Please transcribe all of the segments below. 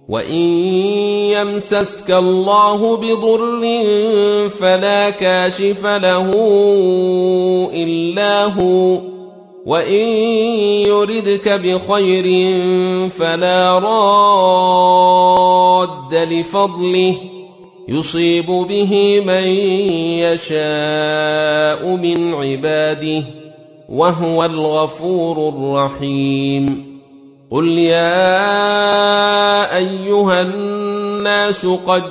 وإن يمسسك الله بضر فلا كاشف له إلا هو، وإن يردك بخير فلا راد لفضله يصيب به من يشاء من عباده وهو الغفور الرحيم. قل يا أيها الناس قد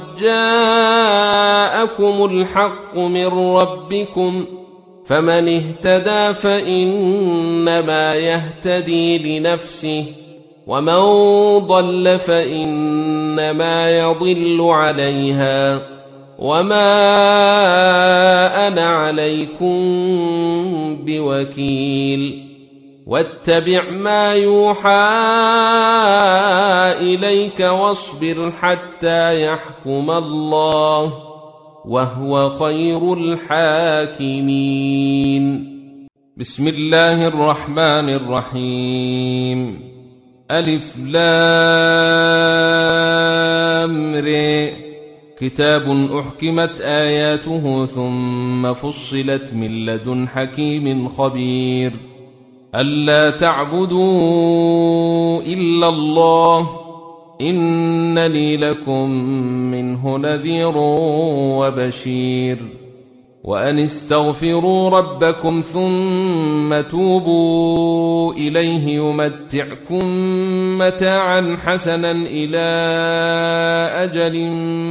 جاءكم الحق من ربكم، فمن اهتدى فإنما يهتدي لنفسه، ومن ضل فإنما يضل عليها، وما أنا عليكم بوكيل. واتبع ما يوحى إليك واصبر حتى يحكم الله وهو خير الحاكمين. بسم الله الرحمن الرحيم. ألف لام ر. كتاب أحكمت آياته ثم فصلت من لدن حكيم خبير. ألا تعبدوا إلا الله إنني لكم منه نذير وبشير. وأن استغفروا ربكم ثم توبوا إليه يمتعكم متاعا حسنا إلى أجل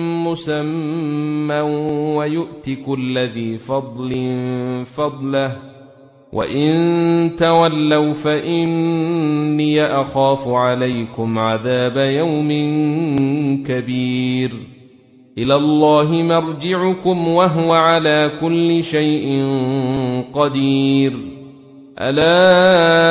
مسمى ويؤت كل ذي فضل فضله، وإن تولوا فإني أخاف عليكم عذاب يوم كبير. إلى الله مرجعكم وهو على كل شيء قدير. ألا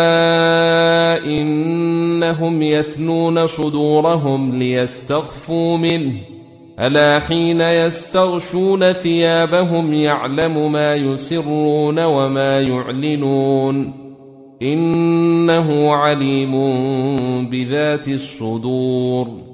إنهم يثنون صدورهم ليستخفوا منه، ألا حين يستغشون ثيابهم يعلم ما يسرون وما يعلنون إنه عليم بذات الصدور.